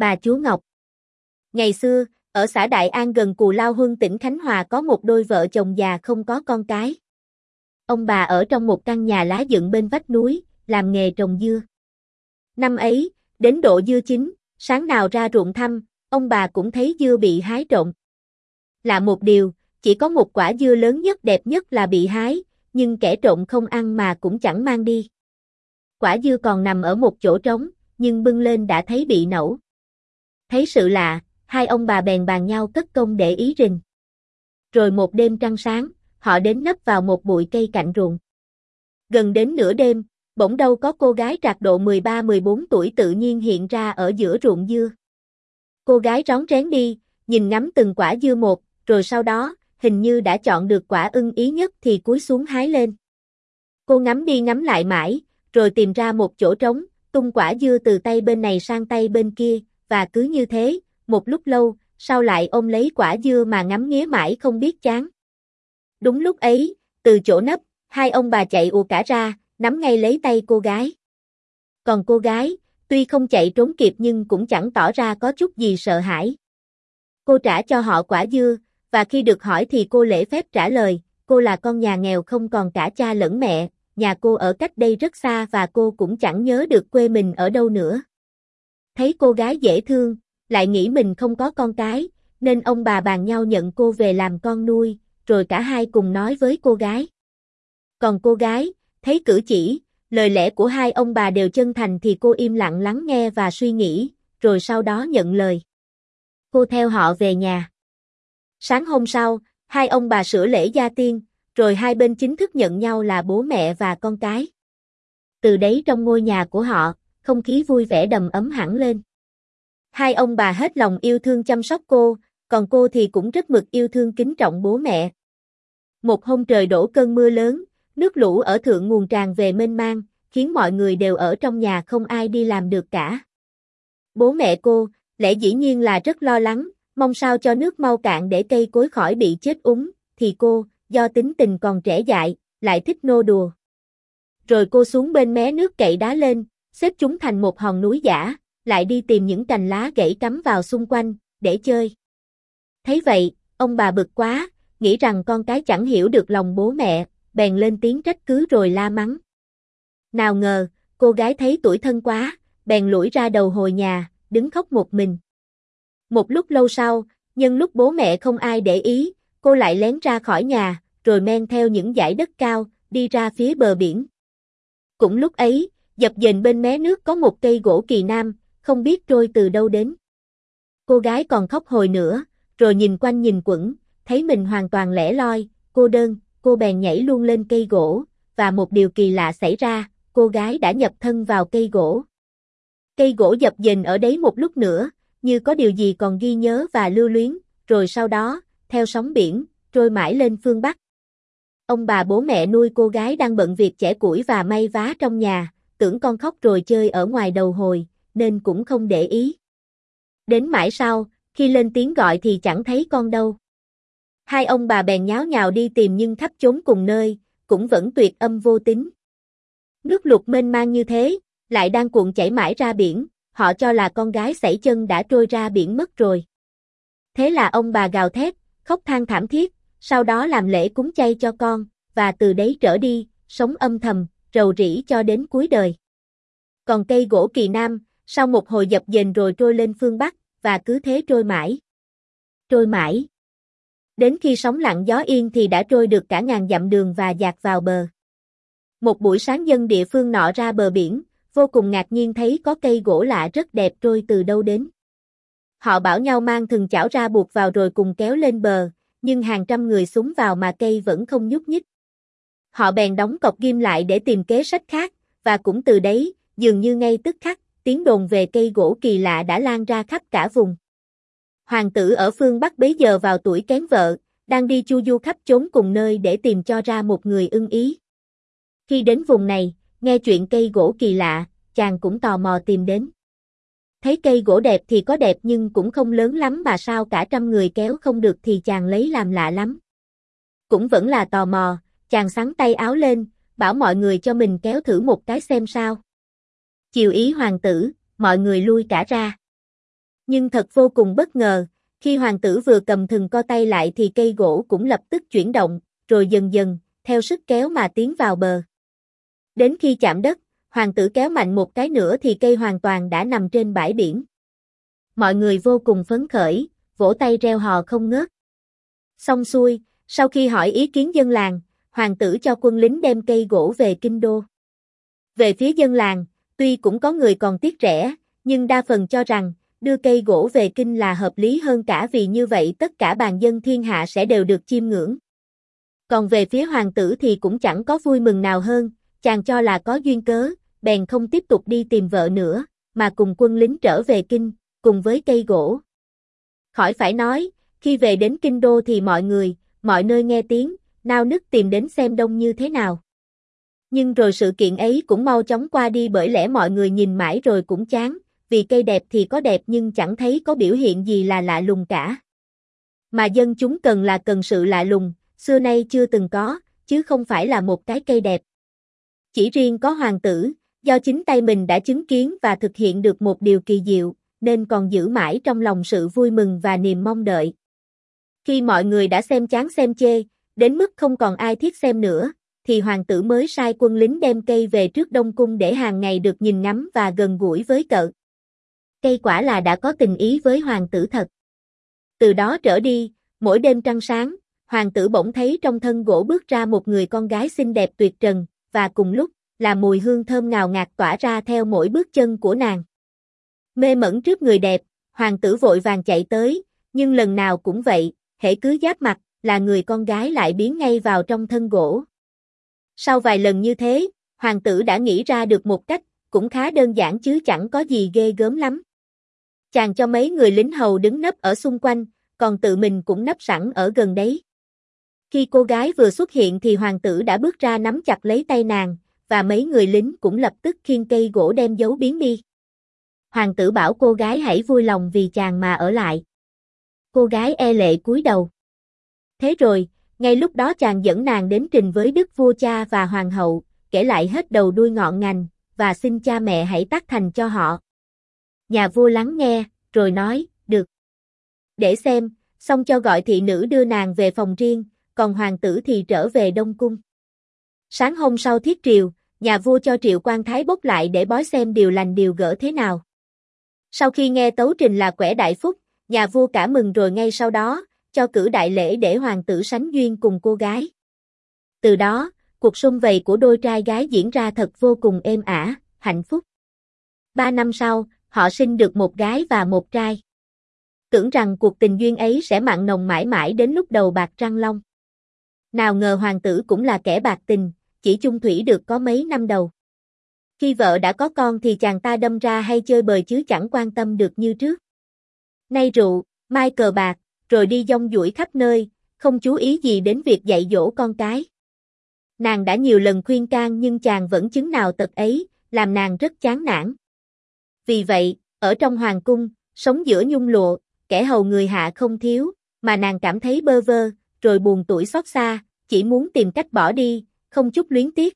Bà chúa Ngọc. Ngày xưa, ở xã Đại An gần Cù Lao Huân tỉnh Khánh Hòa có một đôi vợ chồng già không có con cái. Ông bà ở trong một căn nhà lá dựng bên vách núi, làm nghề trồng dưa. Năm ấy, đến độ dưa chín, sáng nào ra ruộng thăm, ông bà cũng thấy dưa bị hái trộm. Lạ một điều, chỉ có một quả dưa lớn nhất đẹp nhất là bị hái, nhưng kẻ trộm không ăn mà cũng chẳng mang đi. Quả dưa còn nằm ở một chỗ trống, nhưng bưng lên đã thấy bị nẩu. Thấy sự lạ, hai ông bà bèn bàn nhau cất công để ý rình. Rồi một đêm trăng sáng, họ đến nấp vào một bụi cây cạnh ruộng. Gần đến nửa đêm, bỗng đâu có cô gái trạc độ 13-14 tuổi tự nhiên hiện ra ở giữa ruộng dưa. Cô gái rón rén đi, nhìn ngắm từng quả dưa một, rồi sau đó, hình như đã chọn được quả ưng ý nhất thì cúi xuống hái lên. Cô ngắm đi ngắm lại mãi, rồi tìm ra một chỗ trống, tung quả dưa từ tay bên này sang tay bên kia, và cứ như thế, một lúc lâu, sau lại ôm lấy quả dưa mà ngắm nghía mãi không biết chán. Đúng lúc ấy, từ chỗ nấp, hai ông bà chạy ùa cả ra, nắm ngay lấy tay cô gái. Còn cô gái, tuy không chạy trốn kịp nhưng cũng chẳng tỏ ra có chút gì sợ hãi. Cô trả cho họ quả dưa, và khi được hỏi thì cô lễ phép trả lời, cô là con nhà nghèo không còn cả cha lẫn mẹ, nhà cô ở cách đây rất xa và cô cũng chẳng nhớ được quê mình ở đâu nữa. Thấy cô gái dễ thương, lại nghĩ mình không có con cái, nên ông bà bàn nhau nhận cô về làm con nuôi, rồi cả hai cùng nói với cô gái. Còn cô gái, thấy cử chỉ, lời lẽ của hai ông bà đều chân thành thì cô im lặng lắng nghe và suy nghĩ, rồi sau đó nhận lời. Cô theo họ về nhà. Sáng hôm sau, hai ông bà sửa lễ gia tiên, rồi hai bên chính thức nhận nhau là bố mẹ và con cái. Từ đấy trong ngôi nhà của họ, không khí vui vẻ đầm ấm hẳn lên. Hai ông bà hết lòng yêu thương chăm sóc cô, còn cô thì cũng rất mực yêu thương kính trọng bố mẹ. Một hôm trời đổ cơn mưa lớn, nước lũ ở thượng nguồn tràn về mênh mang, khiến mọi người đều ở trong nhà không ai đi làm được cả. Bố mẹ cô, lẽ dĩ nhiên là rất lo lắng, mong sao cho nước mau cạn để cây cối khỏi bị chết úng, thì cô, do tính tình còn trẻ dại, lại thích nô đùa. Rồi cô xuống bên mé nước cậy đá lên, xếp chúng thành một hòn núi giả, lại đi tìm những cành lá gãy cắm vào xung quanh, để chơi. Thấy vậy, ông bà bực quá, nghĩ rằng con cái chẳng hiểu được lòng bố mẹ, bèn lên tiếng trách cứ rồi la mắng. Nào ngờ, cô gái thấy tủi thân quá, bèn lủi ra đầu hồi nhà, đứng khóc một mình. Một lúc lâu sau, nhân lúc bố mẹ không ai để ý, cô lại lén ra khỏi nhà, rồi men theo những dải đất cao, đi ra phía bờ biển. Cũng lúc ấy, dập dềnh bên mé nước có một cây gỗ kỳ nam, không biết trôi từ đâu đến. Cô gái còn khóc hồi nữa, rồi nhìn quanh nhìn quẩn, thấy mình hoàn toàn lẻ loi, cô đơn, cô bèn nhảy luôn lên cây gỗ, và một điều kỳ lạ xảy ra, cô gái đã nhập thân vào cây gỗ. Cây gỗ dập dềnh ở đấy một lúc nữa, như có điều gì còn ghi nhớ và lưu luyến, rồi sau đó, theo sóng biển, trôi mãi lên phương Bắc. Ông bà bố mẹ nuôi cô gái đang bận việc chẻ củi và may vá trong nhà, tưởng con khóc rồi chơi ở ngoài đầu hồi, nên cũng không để ý. Đến mãi sau, khi lên tiếng gọi thì chẳng thấy con đâu. Hai ông bà bèn nháo nhào đi tìm nhưng khắp chốn cùng nơi, cũng vẫn tuyệt âm vô tính. Nước lụt mênh mang như thế, lại đang cuộn chảy mãi ra biển, họ cho là con gái sảy chân đã trôi ra biển mất rồi. Thế là ông bà gào thét, khóc than thảm thiết, sau đó làm lễ cúng chay cho con, và từ đấy trở đi, sống âm thầm, rầu rĩ cho đến cuối đời. Còn cây gỗ kỳ nam, sau một hồi dập dềnh rồi trôi lên phương Bắc, và cứ thế trôi mãi. Trôi mãi. Đến khi sóng lặng gió yên thì đã trôi được cả ngàn dặm đường và dạt vào bờ. Một buổi sáng dân địa phương nọ ra bờ biển, vô cùng ngạc nhiên thấy có cây gỗ lạ rất đẹp trôi từ đâu đến. Họ bảo nhau mang thừng chảo ra buộc vào rồi cùng kéo lên bờ, nhưng hàng trăm người xúm vào mà cây vẫn không nhúc nhích. Họ bèn đóng cọc ghim lại để tìm kế sách khác, và cũng từ đấy, dường như ngay tức khắc, tiếng đồn về cây gỗ kỳ lạ đã lan ra khắp cả vùng. Hoàng tử ở phương Bắc bấy giờ vào tuổi kén vợ, đang đi chu du khắp chốn cùng nơi để tìm cho ra một người ưng ý. Khi đến vùng này, nghe chuyện cây gỗ kỳ lạ, chàng cũng tò mò tìm đến. Thấy cây gỗ đẹp thì có đẹp nhưng cũng không lớn lắm mà sao cả trăm người kéo không được thì chàng lấy làm lạ lắm. Cũng vẫn là tò mò, chàng xắn tay áo lên, bảo mọi người cho mình kéo thử một cái xem sao. Chiều ý hoàng tử, mọi người lui cả ra. Nhưng thật vô cùng bất ngờ, khi hoàng tử vừa cầm thừng co tay lại thì cây gỗ cũng lập tức chuyển động, rồi dần dần, theo sức kéo mà tiến vào bờ. Đến khi chạm đất, hoàng tử kéo mạnh một cái nữa thì cây hoàn toàn đã nằm trên bãi biển. Mọi người vô cùng phấn khởi, vỗ tay reo hò không ngớt. Xong xuôi, sau khi hỏi ý kiến dân làng, hoàng tử cho quân lính đem cây gỗ về kinh đô. Về phía dân làng, tuy cũng có người còn tiếc rẻ, nhưng đa phần cho rằng, đưa cây gỗ về kinh là hợp lý hơn cả vì như vậy tất cả bàn dân thiên hạ sẽ đều được chiêm ngưỡng. Còn về phía hoàng tử thì cũng chẳng có vui mừng nào hơn, chàng cho là có duyên cớ, bèn không tiếp tục đi tìm vợ nữa, mà cùng quân lính trở về kinh, cùng với cây gỗ. Khỏi phải nói, khi về đến kinh đô thì mọi người, mọi nơi nghe tiếng, nao nức tìm đến xem đông như thế nào. Nhưng rồi sự kiện ấy cũng mau chóng qua đi bởi lẽ mọi người nhìn mãi rồi cũng chán, vì cây đẹp thì có đẹp nhưng chẳng thấy có biểu hiện gì là lạ lùng cả. Mà dân chúng cần là cần sự lạ lùng, xưa nay chưa từng có, chứ không phải là một cái cây đẹp. Chỉ riêng có hoàng tử, do chính tay mình đã chứng kiến và thực hiện được một điều kỳ diệu, nên còn giữ mãi trong lòng sự vui mừng và niềm mong đợi. Khi mọi người đã xem chán xem chê, đến mức không còn ai thiết xem nữa, thì hoàng tử mới sai quân lính đem cây về trước Đông Cung để hàng ngày được nhìn ngắm và gần gũi với cậu. Cây quả là đã có tình ý với hoàng tử thật. Từ đó trở đi, mỗi đêm trăng sáng, hoàng tử bỗng thấy trong thân gỗ bước ra một người con gái xinh đẹp tuyệt trần, và cùng lúc, là mùi hương thơm ngào ngạt tỏa ra theo mỗi bước chân của nàng. Mê mẩn trước người đẹp, hoàng tử vội vàng chạy tới, nhưng lần nào cũng vậy, hễ cứ giáp mặt, là người con gái lại biến ngay vào trong thân gỗ. Sau vài lần như thế, hoàng tử đã nghĩ ra được một cách, cũng khá đơn giản chứ chẳng có gì ghê gớm lắm. Chàng cho mấy người lính hầu đứng nấp ở xung quanh, còn tự mình cũng nấp sẵn ở gần đấy. Khi cô gái vừa xuất hiện thì hoàng tử đã bước ra nắm chặt lấy tay nàng, và mấy người lính cũng lập tức khiêng cây gỗ đem giấu biến đi. Hoàng tử bảo cô gái hãy vui lòng vì chàng mà ở lại. Cô gái e lệ cúi đầu. Thế rồi, ngay lúc đó chàng dẫn nàng đến trình với đức vua cha và hoàng hậu, kể lại hết đầu đuôi ngọn ngành, và xin cha mẹ hãy tác thành cho họ. Nhà vua lắng nghe, rồi nói, được. Để xem, xong cho gọi thị nữ đưa nàng về phòng riêng, còn hoàng tử thì trở về Đông Cung. Sáng hôm sau thiết triều, nhà vua cho Triệu Quan Thái bốc lại để bói xem điều lành điều gỡ thế nào. Sau khi nghe tấu trình là quẻ đại phúc, nhà vua cả mừng rồi ngay sau đó, cho cử đại lễ để hoàng tử sánh duyên cùng cô gái. Từ đó, cuộc sum vầy của đôi trai gái diễn ra thật vô cùng êm ả, hạnh phúc. 3 năm sau, họ sinh được một gái và một trai. Tưởng rằng cuộc tình duyên ấy sẽ mặn nồng mãi mãi đến lúc đầu bạc trăng long. Nào ngờ hoàng tử cũng là kẻ bạc tình, chỉ chung thủy được có mấy năm đầu. Khi vợ đã có con thì chàng ta đâm ra hay chơi bời chứ chẳng quan tâm được như trước. Nay rượu, mai cờ bạc, rồi đi dong dũi khắp nơi, không chú ý gì đến việc dạy dỗ con cái. Nàng đã nhiều lần khuyên can nhưng chàng vẫn chứng nào tật ấy, làm nàng rất chán nản. Vì vậy, ở trong hoàng cung, sống giữa nhung lụa, kẻ hầu người hạ không thiếu, mà nàng cảm thấy bơ vơ, rồi buồn tủi xót xa, chỉ muốn tìm cách bỏ đi, không chút luyến tiếc.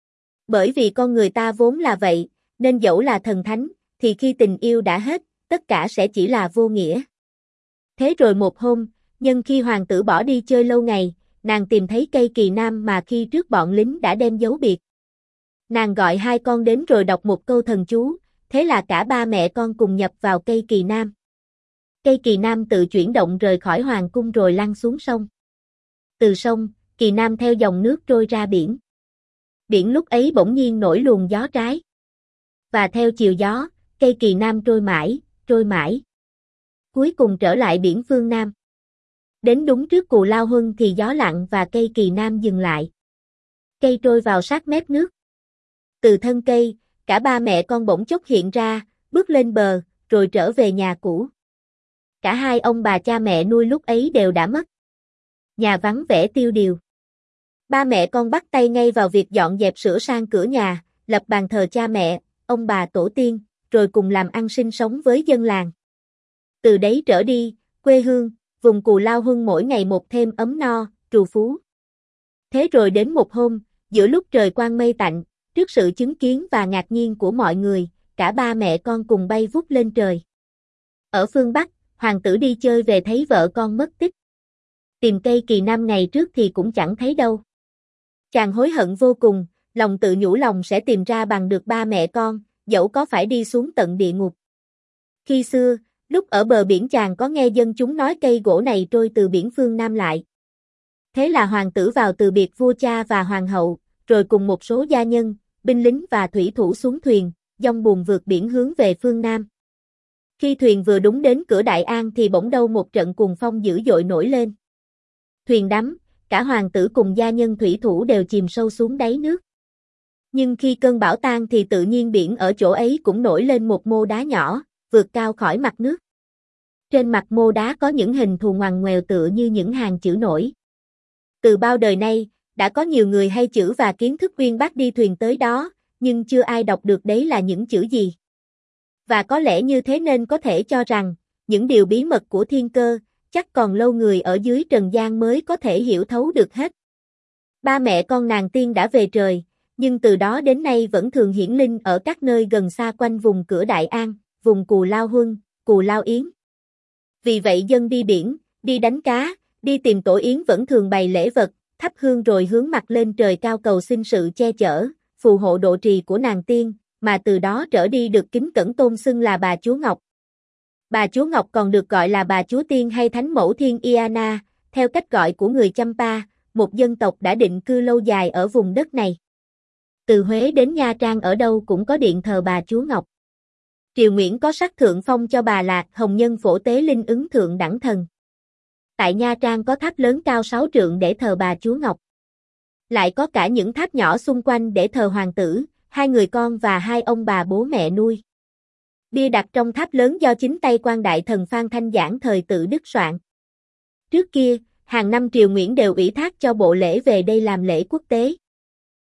Bởi vì con người ta vốn là vậy, nên dẫu là thần thánh, thì khi tình yêu đã hết, tất cả sẽ chỉ là vô nghĩa. Thế rồi một hôm, nhân khi hoàng tử bỏ đi chơi lâu ngày, nàng tìm thấy cây kỳ nam mà khi trước bọn lính đã đem giấu biệt. Nàng gọi hai con đến rồi đọc một câu thần chú, thế là cả ba mẹ con cùng nhập vào cây kỳ nam. Cây kỳ nam tự chuyển động rời khỏi hoàng cung rồi lăn xuống sông. Từ sông, kỳ nam theo dòng nước trôi ra biển. Biển lúc ấy bỗng nhiên nổi luồng gió trái. Và theo chiều gió, cây kỳ nam trôi mãi, trôi mãi. Cuối cùng trở lại biển phương Nam. Đến đúng trước Cù Lao Huân thì gió lặng và cây kỳ nam dừng lại. Cây trôi vào sát mép nước. Từ thân cây, cả ba mẹ con bỗng chốc hiện ra, bước lên bờ, rồi trở về nhà cũ. Cả hai ông bà cha mẹ nuôi lúc ấy đều đã mất. Nhà vắng vẻ tiêu điều. Ba mẹ con bắt tay ngay vào việc dọn dẹp sửa sang cửa nhà, lập bàn thờ cha mẹ, ông bà tổ tiên, rồi cùng làm ăn sinh sống với dân làng. Từ đấy trở đi, quê hương, vùng Cù Lao Huân mỗi ngày một thêm ấm no, trù phú. Thế rồi đến một hôm, giữa lúc trời quang mây tạnh, trước sự chứng kiến và ngạc nhiên của mọi người, cả ba mẹ con cùng bay vút lên trời. Ở phương Bắc, hoàng tử đi chơi về thấy vợ con mất tích. Tìm cây kỳ nam ngày trước thì cũng chẳng thấy đâu. Chàng hối hận vô cùng, lòng tự nhủ lòng sẽ tìm ra bằng được ba mẹ con, dẫu có phải đi xuống tận địa ngục. Khi xưa, lúc ở bờ biển chàng có nghe dân chúng nói cây gỗ này trôi từ biển phương Nam lại. Thế là hoàng tử vào từ biệt vua cha và hoàng hậu, rồi cùng một số gia nhân, binh lính và thủy thủ xuống thuyền, dong buồm vượt biển hướng về phương Nam. Khi thuyền vừa đúng đến cửa Đại An thì bỗng đâu một trận cuồng phong dữ dội nổi lên. Thuyền đắm, cả hoàng tử cùng gia nhân thủy thủ đều chìm sâu xuống đáy nước. Nhưng khi cơn bão tan thì tự nhiên biển ở chỗ ấy cũng nổi lên một mô đá nhỏ, vượt cao khỏi mặt nước. Trên mặt mô đá có những hình thù ngoằn ngoèo tựa như những hàng chữ nổi. Từ bao đời nay, đã có nhiều người hay chữ và kiến thức uyên bác đi thuyền tới đó, nhưng chưa ai đọc được đấy là những chữ gì. Và có lẽ như thế nên có thể cho rằng, những điều bí mật của thiên cơ, chắc còn lâu người ở dưới trần gian mới có thể hiểu thấu được hết. Ba mẹ con nàng tiên đã về trời, nhưng từ đó đến nay vẫn thường hiển linh ở các nơi gần xa quanh vùng cửa Đại An, vùng Cù Lao Huân, Cù Lao Yến. Vì vậy dân đi biển, đi đánh cá, đi tìm tổ yến vẫn thường bày lễ vật, thắp hương rồi hướng mặt lên trời cao cầu xin sự che chở, phù hộ độ trì của nàng tiên, mà từ đó trở đi được kính cẩn tôn xưng là bà Chúa Ngọc. Bà Chúa Ngọc còn được gọi là bà Chúa Tiên hay Thánh Mẫu Thiên Iana, theo cách gọi của người Champa, một dân tộc đã định cư lâu dài ở vùng đất này. Từ Huế đến Nha Trang ở đâu cũng có điện thờ bà Chúa Ngọc. Triều Nguyễn có sắc thượng phong cho bà là Hồng Nhân Phổ Tế Linh ứng thượng đẳng thần. Tại Nha Trang có tháp lớn cao 6 trượng để thờ bà Chúa Ngọc. Lại có cả những tháp nhỏ xung quanh để thờ hoàng tử, 2 người con và 2 ông bà bố mẹ nuôi. Bia đặt trong tháp lớn do chính tay quan đại thần Phan Thanh Giảng thời Tự Đức soạn. Trước kia, hàng năm Triều Nguyễn đều ủy thác cho bộ lễ về đây làm lễ quốc tế.